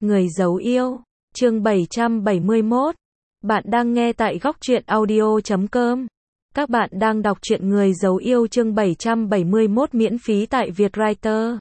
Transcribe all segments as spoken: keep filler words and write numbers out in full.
Người giấu yêu, chương bảy trăm bảy mươi mốt. Bạn đang nghe tại góc truyện audio chấm com. Các bạn đang đọc truyện Người giấu yêu chương bảy trăm bảy mươi mốt miễn phí tại Vietwriter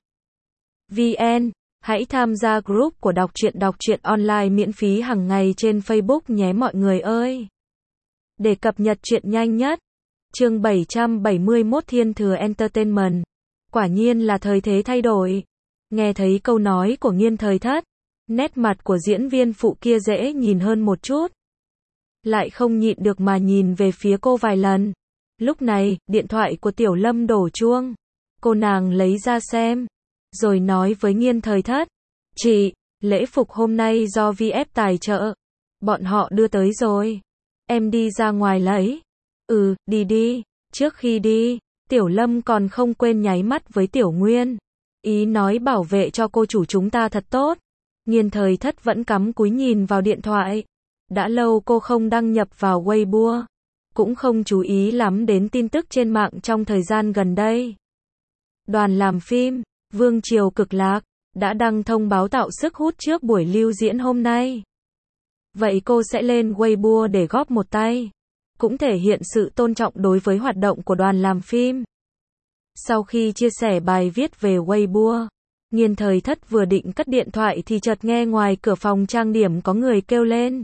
vê en. Hãy tham gia group của đọc truyện đọc truyện online miễn phí hàng ngày trên Facebook nhé mọi người ơi. Để cập nhật truyện nhanh nhất. Chương bảy trăm bảy mươi mốt Thiên Thừa Entertainment. Quả nhiên là thời thế thay đổi. Nghe thấy câu nói của Nghiên Thời Thất, nét mặt của diễn viên phụ kia dễ nhìn hơn một chút. Lại không nhịn được mà nhìn về phía cô vài lần. Lúc này, điện thoại của Tiểu Lâm đổ chuông. Cô nàng lấy ra xem, rồi nói với Nghiên Thời Thất, chị, lễ phục hôm nay do vê ép tài trợ. Bọn họ đưa tới rồi. Em đi ra ngoài lấy. Ừ, đi đi. Trước khi đi, Tiểu Lâm còn không quên nháy mắt với Tiểu Nguyên. Ý nói bảo vệ cho cô chủ chúng ta thật tốt. Nghiên Thời Thất vẫn cắm cúi nhìn vào điện thoại. Đã lâu cô không đăng nhập vào Weibo. Cũng không chú ý lắm đến tin tức trên mạng trong thời gian gần đây. Đoàn làm phim, Vương Triều Cực Lạc, đã đăng thông báo tạo sức hút trước buổi lưu diễn hôm nay. Vậy cô sẽ lên Weibo để góp một tay. Cũng thể hiện sự tôn trọng đối với hoạt động của đoàn làm phim. Sau khi chia sẻ bài viết về Weibo, Nghiên Thời Thất vừa định cất điện thoại thì chợt nghe ngoài cửa phòng trang điểm có người kêu lên.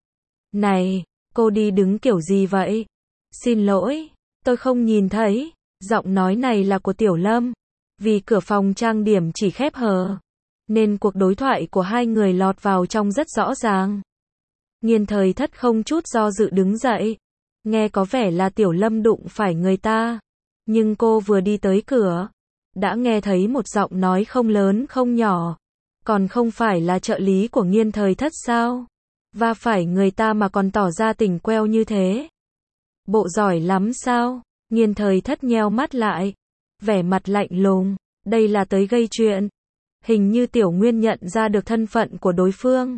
Này, cô đi đứng kiểu gì vậy? Xin lỗi, tôi không nhìn thấy. Giọng nói này là của Tiểu Lâm. Vì cửa phòng trang điểm chỉ khép hờ, nên cuộc đối thoại của hai người lọt vào trong rất rõ ràng. Nghiên Thời Thất không chút do dự đứng dậy. Nghe có vẻ là Tiểu Lâm đụng phải người ta. Nhưng cô vừa đi tới cửa, đã nghe thấy một giọng nói không lớn không nhỏ. Còn không phải là trợ lý của Nghiên Thời Thất sao? Và phải người ta mà còn tỏ ra tình queo như thế. Bộ giỏi lắm sao? Nghiên Thời Thất nheo mắt lại. Vẻ mặt lạnh lùng. Đây là tới gây chuyện. Hình như Tiểu Nguyên nhận ra được thân phận của đối phương.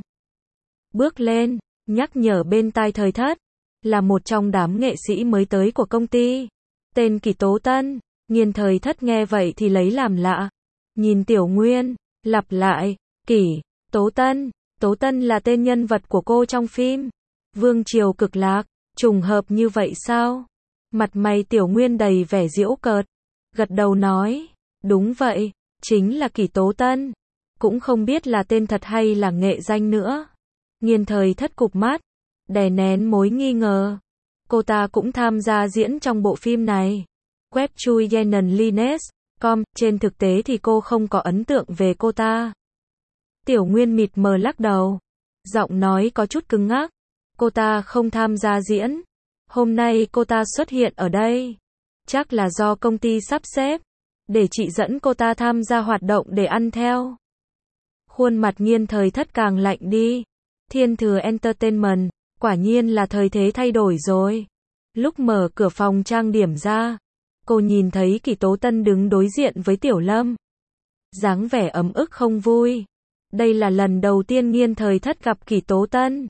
Bước lên, nhắc nhở bên tai Thời Thất. Là một trong đám nghệ sĩ mới tới của công ty. Tên Kỷ Tố Tân. Nghiên Thời Thất nghe vậy thì lấy làm lạ. Nhìn Tiểu Nguyên, lặp lại. Kỷ Tố Tân. Tố Tân là tên nhân vật của cô trong phim Vương Triều Cực Lạc. Trùng hợp như vậy sao? Mặt mày Tiểu Nguyên đầy vẻ giễu cợt. Gật đầu nói. Đúng vậy, chính là Kỷ Tố Tân. Cũng không biết là tên thật hay là nghệ danh nữa. Nghiên Thời Thất cụp mắt, đè nén mối nghi ngờ. Cô ta cũng tham gia diễn trong bộ phim này. Web chui Yenan Lines com. Trên thực tế thì cô không có ấn tượng về cô ta. Tiểu Nguyên mịt mờ lắc đầu. Giọng nói có chút cứng ngắc. Cô ta không tham gia diễn. Hôm nay cô ta xuất hiện ở đây. Chắc là do công ty sắp xếp. Để chị dẫn cô ta tham gia hoạt động để ăn theo. Khuôn mặt Nghiên Thời Thất càng lạnh đi. Thiên Thừa Entertainment. Quả nhiên là thời thế thay đổi rồi. Lúc mở cửa phòng trang điểm ra, cô nhìn thấy Kỷ Tố Tân đứng đối diện với Tiểu Lâm. Dáng vẻ ấm ức không vui. Đây là lần đầu tiên Nghiên Thời Thất gặp Kỷ Tố Tân.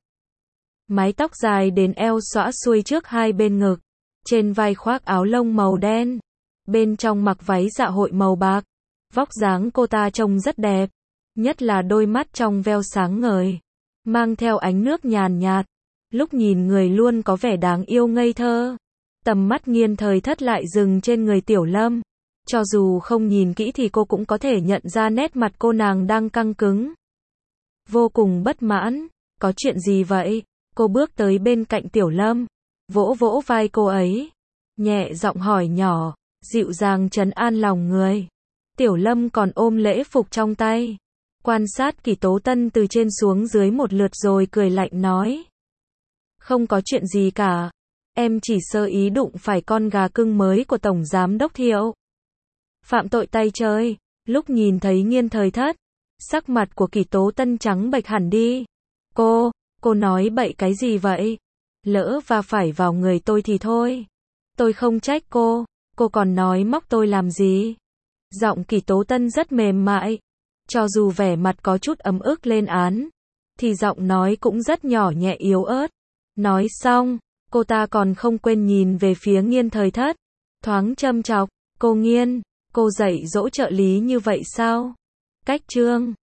Mái tóc dài đến eo xõa xuôi trước hai bên ngực. Trên vai khoác áo lông màu đen. Bên trong mặc váy dạ hội màu bạc. Vóc dáng cô ta trông rất đẹp. Nhất là đôi mắt trong veo sáng ngời. Mang theo ánh nước nhàn nhạt. Lúc nhìn người luôn có vẻ đáng yêu ngây thơ. Tầm mắt Nghiên Thời Thất lại dừng trên người Tiểu Lâm. Cho dù không nhìn kỹ thì cô cũng có thể nhận ra nét mặt cô nàng đang căng cứng. Vô cùng bất mãn. Có chuyện gì vậy? Cô bước tới bên cạnh Tiểu Lâm. Vỗ vỗ vai cô ấy. Nhẹ giọng hỏi nhỏ. Dịu dàng trấn an lòng người. Tiểu Lâm còn ôm lễ phục trong tay. Quan sát Kỷ Tố Tân từ trên xuống dưới một lượt rồi cười lạnh nói. Không có chuyện gì cả. Em chỉ sơ ý đụng phải con gà cưng mới của Tổng Giám Đốc Thiệu. Phạm tội tay chơi. Lúc nhìn thấy Nghiên Thời Thất, sắc mặt của Kỷ Tố Tân trắng bệch hẳn đi. Cô, cô nói bậy cái gì vậy? Lỡ và phải vào người tôi thì thôi. Tôi không trách cô. Cô còn nói móc tôi làm gì? Giọng Kỷ Tố Tân rất mềm mại. Cho dù vẻ mặt có chút ấm ức lên án, thì giọng nói cũng rất nhỏ nhẹ yếu ớt. Nói xong, cô ta còn không quên nhìn về phía Nghiên Thời Thất. Thoáng châm chọc. Cô Nghiên, cô dạy dỗ trợ lý như vậy sao? Cách chương